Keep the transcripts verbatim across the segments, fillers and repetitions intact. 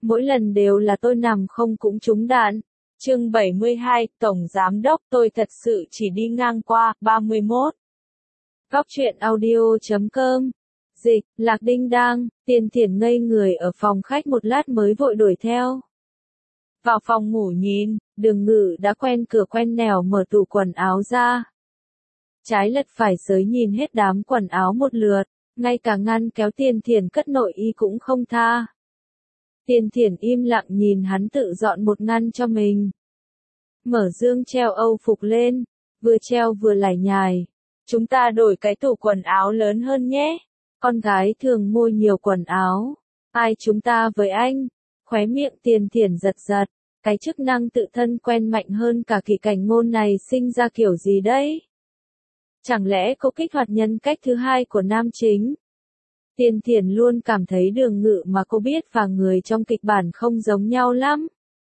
mỗi lần đều là tôi nằm không cũng trúng đạn. Chương bảy mươi hai, Tổng Giám Đốc tôi thật sự chỉ đi ngang qua, ba mươi mốt. Góc truyện audio chấm com. Dịch, Lạc Đinh Đang, Tiền Thiển ngây người ở phòng khách một lát mới vội đuổi theo. Vào phòng ngủ nhìn, Đường Ngự đã quen cửa quen nẻo mở tủ quần áo ra. Trái lật phải sới nhìn hết đám quần áo một lượt, ngay cả ngăn kéo Tiền Thiển cất nội y cũng không tha. Tiền Thiển im lặng nhìn hắn tự dọn một ngăn cho mình. Mở dương treo âu phục lên, vừa treo vừa lải nhải. Chúng ta đổi cái tủ quần áo lớn hơn nhé. Con gái thường mua nhiều quần áo. Ai chúng ta với anh? Khóe miệng Tiền Thiển giật giật. Cái chức năng tự thân quen mạnh hơn cả kỳ cảnh ngôn này sinh ra kiểu gì đấy? Chẳng lẽ cô kích hoạt nhân cách thứ hai của nam chính? Tiền Thiển luôn cảm thấy Đường Ngự mà cô biết và người trong kịch bản không giống nhau lắm.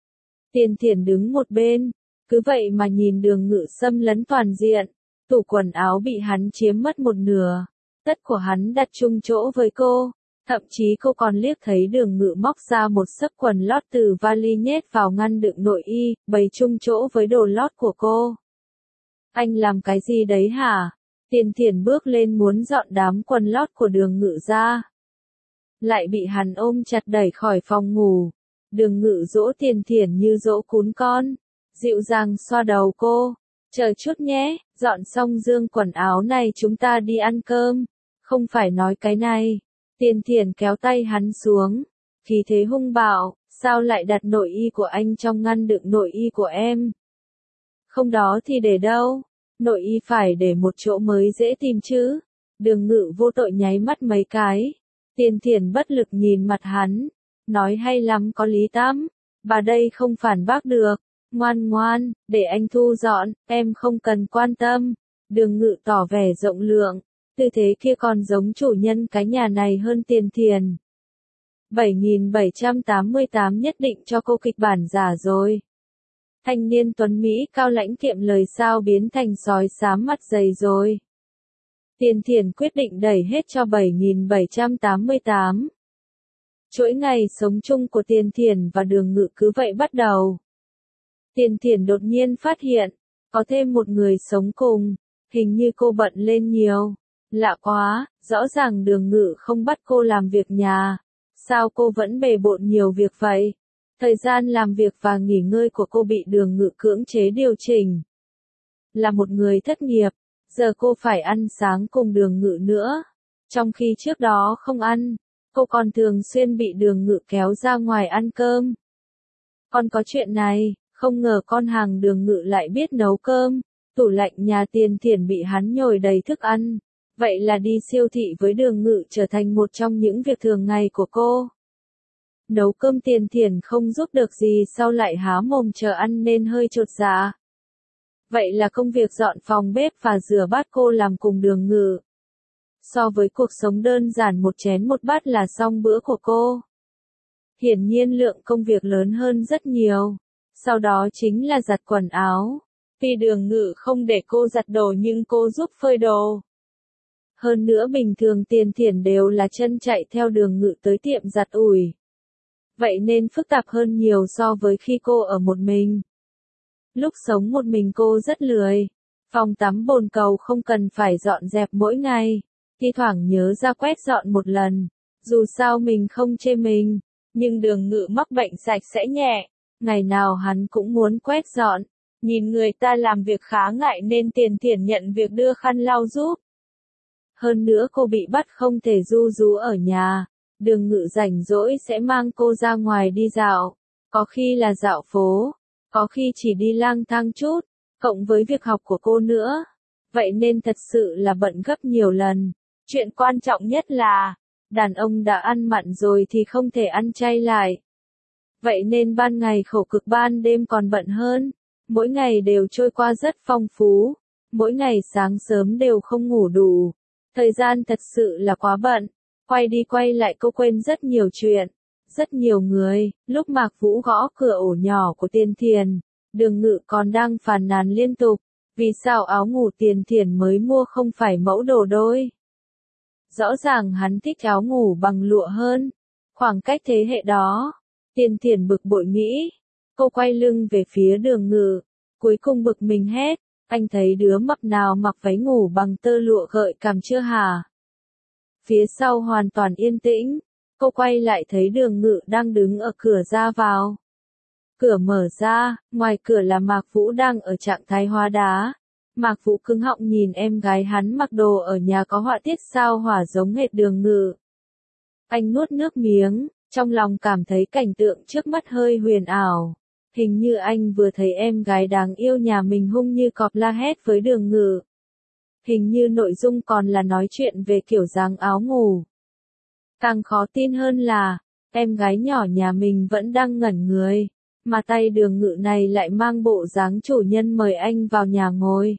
Tiền Thiển đứng một bên, cứ vậy mà nhìn Đường Ngự xâm lấn toàn diện, tủ quần áo bị hắn chiếm mất một nửa, tất của hắn đặt chung chỗ với cô, thậm chí cô còn liếc thấy Đường Ngự móc ra một xấp quần lót từ vali nhét vào ngăn đựng nội y, bày chung chỗ với đồ lót của cô. Anh làm cái gì đấy hả? Tiền Thiển bước lên muốn dọn đám quần lót của Đường Ngự ra. Lại bị hắn ôm chặt đẩy khỏi phòng ngủ. Đường Ngự dỗ Tiền Thiển như dỗ cún con. Dịu dàng xoa đầu cô. Chờ chút nhé, dọn xong dương quần áo này chúng ta đi ăn cơm. Không phải nói cái này. Tiền Thiển kéo tay hắn xuống. Khí thế hung bạo, sao lại đặt nội y của anh trong ngăn đựng nội y của em? Không đó thì để đâu? Nội y phải để một chỗ mới dễ tìm chứ. Đường Ngự vô tội nháy mắt mấy cái. Tiền Thiển bất lực nhìn mặt hắn. Nói hay lắm có lý tắm. Bà đây không phản bác được. Ngoan ngoan, để anh thu dọn, em không cần quan tâm. Đường Ngự tỏ vẻ rộng lượng. Tư thế kia còn giống chủ nhân cái nhà này hơn Tiền Thiển. bảy nghìn bảy trăm tám mươi tám nhất định cho cô kịch bản giả rồi. Thanh niên tuấn Mỹ cao lãnh kiệm lời sao biến thành sói xám mặt dày rồi. Tiền Thiển quyết định đẩy hết cho bảy nghìn bảy trăm tám mươi tám. Chuỗi ngày sống chung của Tiền Thiển và Đường Ngự cứ vậy bắt đầu. Tiền Thiển đột nhiên phát hiện, có thêm một người sống cùng, hình như cô bận lên nhiều. Lạ quá, rõ ràng Đường Ngự không bắt cô làm việc nhà. Sao cô vẫn bề bộn nhiều việc vậy? Thời gian làm việc và nghỉ ngơi của cô bị Đường Ngự cưỡng chế điều chỉnh. Là một người thất nghiệp, giờ cô phải ăn sáng cùng Đường Ngự nữa. Trong khi trước đó không ăn, cô còn thường xuyên bị Đường Ngự kéo ra ngoài ăn cơm. Còn có chuyện này, không ngờ con hàng Đường Ngự lại biết nấu cơm. Tủ lạnh nhà Tiền Thiển bị hắn nhồi đầy thức ăn. Vậy là đi siêu thị với Đường Ngự trở thành một trong những việc thường ngày của cô. Nấu cơm Tiền Thiển không giúp được gì sau lại há mồm chờ ăn nên hơi chột dạ. Vậy là công việc dọn phòng bếp và rửa bát cô làm cùng Đường Ngự. So với cuộc sống đơn giản một chén một bát là xong bữa của cô. Hiển nhiên lượng công việc lớn hơn rất nhiều. Sau đó chính là giặt quần áo. Vì Đường Ngự không để cô giặt đồ nhưng cô giúp phơi đồ. Hơn nữa bình thường Tiền Thiển đều là chân chạy theo Đường Ngự tới tiệm giặt ủi. Vậy nên phức tạp hơn nhiều so với khi cô ở một mình. Lúc sống một mình cô rất lười. Phòng tắm bồn cầu không cần phải dọn dẹp mỗi ngày. Thi thoảng nhớ ra quét dọn một lần. Dù sao mình không chê mình. Nhưng Đường Ngự mắc bệnh sạch sẽ nhẹ. Ngày nào hắn cũng muốn quét dọn. Nhìn người ta làm việc khá ngại nên Tiền Thiển nhận việc đưa khăn lau giúp. Hơn nữa cô bị bắt không thể ru rú ở nhà. Đường Ngự rảnh rỗi sẽ mang cô ra ngoài đi dạo. Có khi là dạo phố. Có khi chỉ đi lang thang chút. Cộng với việc học của cô nữa. Vậy nên thật sự là bận gấp nhiều lần. Chuyện quan trọng nhất là, đàn ông đã ăn mặn rồi thì không thể ăn chay lại. Vậy nên ban ngày khổ cực ban đêm còn bận hơn. Mỗi ngày đều trôi qua rất phong phú. Mỗi ngày sáng sớm đều không ngủ đủ. Thời gian thật sự là quá bận. Quay đi quay lại cô quên rất nhiều chuyện. Rất nhiều người. Lúc Mạc Vũ gõ cửa ổ nhỏ của Tiền Thiển, Đường Ngự còn đang phàn nàn liên tục. Vì sao áo ngủ Tiền Thiển mới mua không phải mẫu đồ đôi? Rõ ràng hắn thích áo ngủ bằng lụa hơn. Khoảng cách thế hệ đó, Tiền Thiền bực bội nghĩ. Cô quay lưng về phía Đường Ngự, cuối cùng bực mình hét, anh thấy đứa mập nào mặc váy ngủ bằng tơ lụa gợi cảm chưa hả? Phía sau hoàn toàn yên tĩnh, cô quay lại thấy Đường Ngự đang đứng ở cửa ra vào. Cửa mở ra, ngoài cửa là Mạc Vũ đang ở trạng thái hóa đá. Mạc Vũ cứng họng nhìn em gái hắn mặc đồ ở nhà có họa tiết sao hỏa giống hệt Đường Ngự. Anh nuốt nước miếng, trong lòng cảm thấy cảnh tượng trước mắt hơi huyền ảo. Hình như anh vừa thấy em gái đáng yêu nhà mình hung như cọp la hét với Đường Ngự. Hình như nội dung còn là nói chuyện về kiểu dáng áo ngủ. Càng khó tin hơn là, em gái nhỏ nhà mình vẫn đang ngẩn người, mà tay Đường Ngự này lại mang bộ dáng chủ nhân mời anh vào nhà ngồi.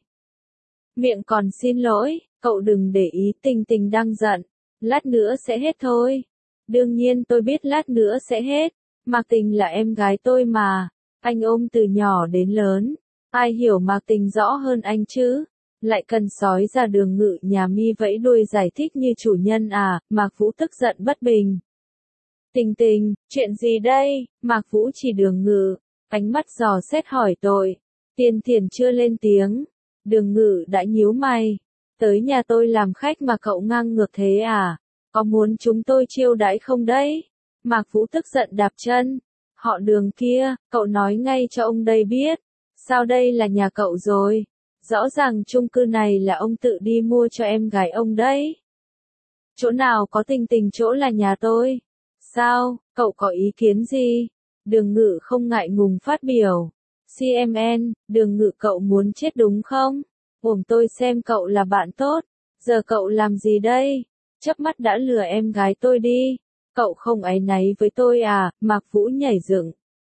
Miệng còn xin lỗi, cậu đừng để ý Tình Tình đang giận, lát nữa sẽ hết thôi. Đương nhiên tôi biết lát nữa sẽ hết, Mạc Tình là em gái tôi mà, anh ôm từ nhỏ đến lớn, ai hiểu Mạc Tình rõ hơn anh chứ, lại cần sói ra Đường Ngự nhà mi vẫy đuôi giải thích như chủ nhân à, Mạc Vũ tức giận bất bình. Tình Tình, chuyện gì đây? Mạc Vũ chỉ Đường Ngự, ánh mắt dò xét hỏi tội. Tiền Thiền chưa lên tiếng, Đường Ngự đã nhíu mày, tới nhà tôi làm khách mà cậu ngang ngược thế à? Có muốn chúng tôi chiêu đãi không đấy? Mạc Vũ tức giận đạp chân. Họ Đường kia, cậu nói ngay cho ông đây biết. Sao đây là nhà cậu rồi? Rõ ràng chung cư này là ông tự đi mua cho em gái ông đấy. Chỗ nào có Tình Tình chỗ là nhà tôi. Sao, cậu có ý kiến gì? Đường Ngự không ngại ngùng phát biểu. xê em en, Đường Ngự cậu muốn chết đúng không? Ổm tôi xem cậu là bạn tốt. Giờ cậu làm gì đây? Chớp mắt đã lừa em gái tôi đi. Cậu không áy náy với tôi à? Mạc Vũ nhảy dựng.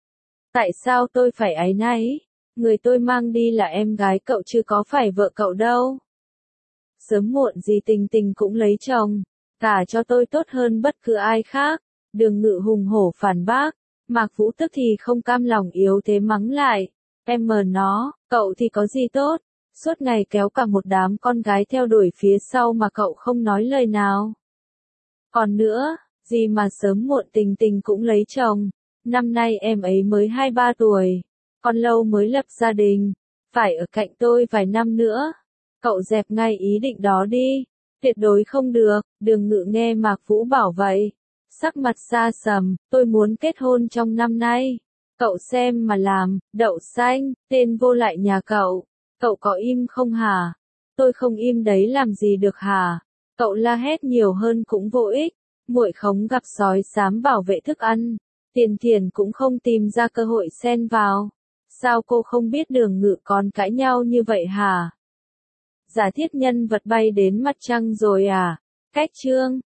Tại sao tôi phải áy náy? Người tôi mang đi là em gái cậu chứ có phải vợ cậu đâu. Sớm muộn gì Tình Tình cũng lấy chồng. Cả cho tôi tốt hơn bất cứ ai khác. Đường Ngự hùng hổ phản bác. Mạc Vũ tức thì không cam lòng yếu thế mắng lại. Em mờ nó, cậu thì có gì tốt. Suốt ngày kéo cả một đám con gái theo đuổi phía sau mà cậu không nói lời nào. Còn nữa, gì mà sớm muộn Tình Tình cũng lấy chồng. Năm nay em ấy mới hai ba tuổi. Còn lâu mới lập gia đình. Phải ở cạnh tôi vài năm nữa. Cậu dẹp ngay ý định đó đi. Tuyệt đối không được. Đường Ngự nghe Mạc Vũ bảo vậy. Sắc mặt xa sầm, tôi muốn kết hôn trong năm nay. Cậu xem mà làm, đậu xanh, tên vô lại nhà cậu. Cậu có im không hả? Tôi không im đấy làm gì được hả? Cậu la hét nhiều hơn cũng vô ích. Muội khống gặp sói dám bảo vệ thức ăn. Tiền Thiền cũng không tìm ra cơ hội xen vào. Sao cô không biết Đường Ngự còn cãi nhau như vậy hả? Giả thiết nhân vật bay đến mặt trăng rồi à? Cách chương